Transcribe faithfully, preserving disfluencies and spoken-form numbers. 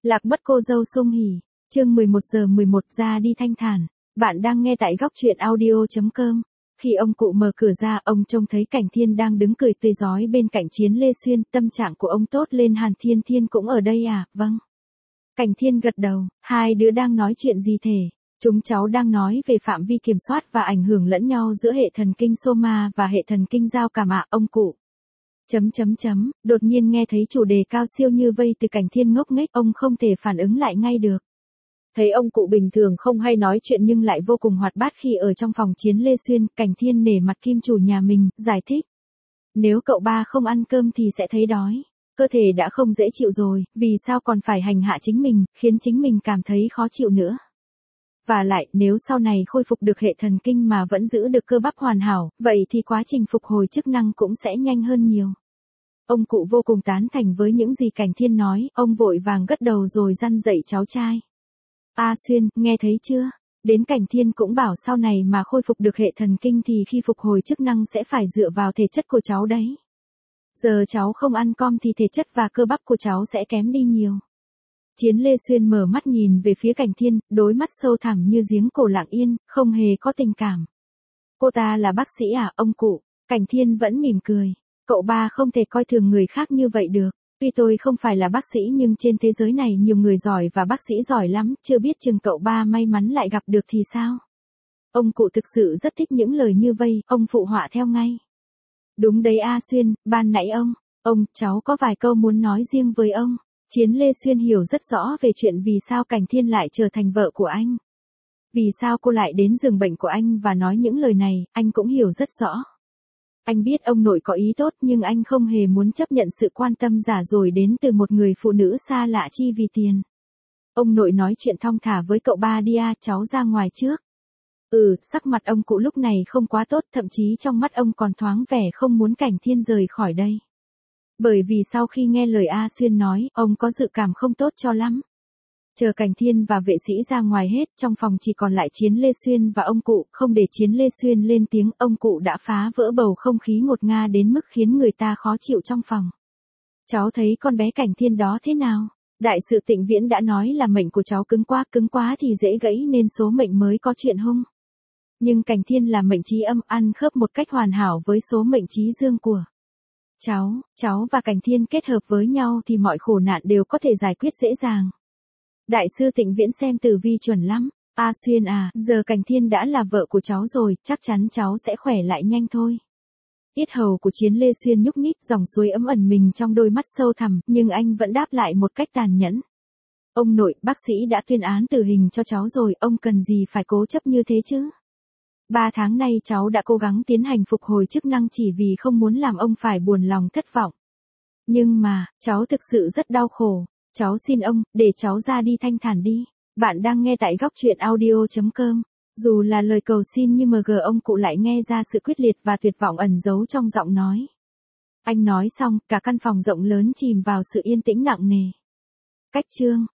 Lạc mất cô dâu Sung Hỉ, chương mười một giờ mười một ra đi thanh thản. Bạn đang nghe tại góc truyện audio chấm com. Khi ông cụ mở cửa ra, ông trông thấy Cảnh Thiên đang đứng cười tươi rói bên cạnh Chiến Lê Xuyên. Tâm trạng của ông tốt lên. Hàn Thiên Thiên cũng ở đây à? Vâng. Cảnh Thiên gật đầu. Hai đứa đang nói chuyện gì thế? Chúng cháu đang nói về phạm vi kiểm soát và ảnh hưởng lẫn nhau giữa hệ thần kinh soma và hệ thần kinh giao cảm ạ, ông cụ. Chấm chấm chấm, đột nhiên nghe thấy chủ đề cao siêu như vây từ Cảnh Thiên ngốc nghếch, ông không thể phản ứng lại ngay được. Thấy ông cụ bình thường không hay nói chuyện nhưng lại vô cùng hoạt bát khi ở trong phòng Chiến Lê Xuyên, Cảnh Thiên nể mặt kim chủ nhà mình, giải thích. Nếu cậu ba không ăn cơm thì sẽ thấy đói. Cơ thể đã không dễ chịu rồi, vì sao còn phải hành hạ chính mình, khiến chính mình cảm thấy khó chịu nữa. Và lại, nếu sau này khôi phục được hệ thần kinh mà vẫn giữ được cơ bắp hoàn hảo, vậy thì quá trình phục hồi chức năng cũng sẽ nhanh hơn nhiều. Ông cụ vô cùng tán thành với những gì Cảnh Thiên nói, ông vội vàng gật đầu rồi răn dạy cháu trai. A Xuyên, nghe thấy chưa? Đến Cảnh Thiên cũng bảo sau này mà khôi phục được hệ thần kinh thì khi phục hồi chức năng sẽ phải dựa vào thể chất của cháu đấy. Giờ cháu không ăn com thì thể chất và cơ bắp của cháu sẽ kém đi nhiều. Chiến Lê Xuyên mở mắt nhìn về phía Cảnh Thiên, đôi mắt sâu thẳm như giếng cổ lặng yên, không hề có tình cảm. Cô ta là bác sĩ à, ông cụ? Cảnh Thiên vẫn mỉm cười. Cậu ba không thể coi thường người khác như vậy được. Tuy tôi không phải là bác sĩ nhưng trên thế giới này nhiều người giỏi và bác sĩ giỏi lắm, chưa biết chừng cậu ba may mắn lại gặp được thì sao? Ông cụ thực sự rất thích những lời như vây, ông phụ họa theo ngay. Đúng đấy A Xuyên, ban nãy ông, ông, cháu có vài câu muốn nói riêng với ông. Chiến Lê Xuyên hiểu rất rõ về chuyện vì sao Cảnh Thiên lại trở thành vợ của anh. Vì sao cô lại đến giường bệnh của anh và nói những lời này, anh cũng hiểu rất rõ. Anh biết ông nội có ý tốt nhưng anh không hề muốn chấp nhận sự quan tâm giả dối đến từ một người phụ nữ xa lạ chi vì tiền. Ông nội nói chuyện thong thả với cậu ba đi à, cháu ra ngoài trước. Ừ, sắc mặt ông cụ lúc này không quá tốt, thậm chí trong mắt ông còn thoáng vẻ không muốn Cảnh Thiên rời khỏi đây. Bởi vì sau khi nghe lời A Xuyên nói, ông có dự cảm không tốt cho lắm. Chờ Cảnh Thiên và vệ sĩ ra ngoài hết, trong phòng chỉ còn lại Chiến Lê Xuyên và ông cụ, không để Chiến Lê Xuyên lên tiếng, ông cụ đã phá vỡ bầu không khí ngột nga đến mức khiến người ta khó chịu trong phòng. Cháu thấy con bé Cảnh Thiên đó thế nào? Đại sự Tịnh Viễn đã nói là mệnh của cháu cứng quá, cứng quá thì dễ gãy nên số mệnh mới có chuyện hung. Nhưng Cảnh Thiên là mệnh trí âm, ăn khớp một cách hoàn hảo với số mệnh trí dương của cháu, cháu và Cảnh Thiên kết hợp với nhau thì mọi khổ nạn đều có thể giải quyết dễ dàng. Đại sư Tịnh Viễn xem tử vi chuẩn lắm. A Xuyên à, giờ Cảnh Thiên đã là vợ của cháu rồi, chắc chắn cháu sẽ khỏe lại nhanh thôi. Yết hầu của Chiến Lê Xuyên nhúc nhích, dòng suối ấm ẩn mình trong đôi mắt sâu thẳm, nhưng anh vẫn đáp lại một cách tàn nhẫn. Ông nội, bác sĩ đã tuyên án tử hình cho cháu rồi, ông cần gì phải cố chấp như thế chứ? Ba tháng nay cháu đã cố gắng tiến hành phục hồi chức năng chỉ vì không muốn làm ông phải buồn lòng thất vọng. Nhưng mà, cháu thực sự rất đau khổ. Cháu xin ông, để cháu ra đi thanh thản đi. Bạn đang nghe tại góc truyện audio chấm com. Dù là lời cầu xin nhưng mg ông cụ lại nghe ra sự quyết liệt và tuyệt vọng ẩn giấu trong giọng nói. Anh nói xong, cả căn phòng rộng lớn chìm vào sự yên tĩnh nặng nề. Cách chương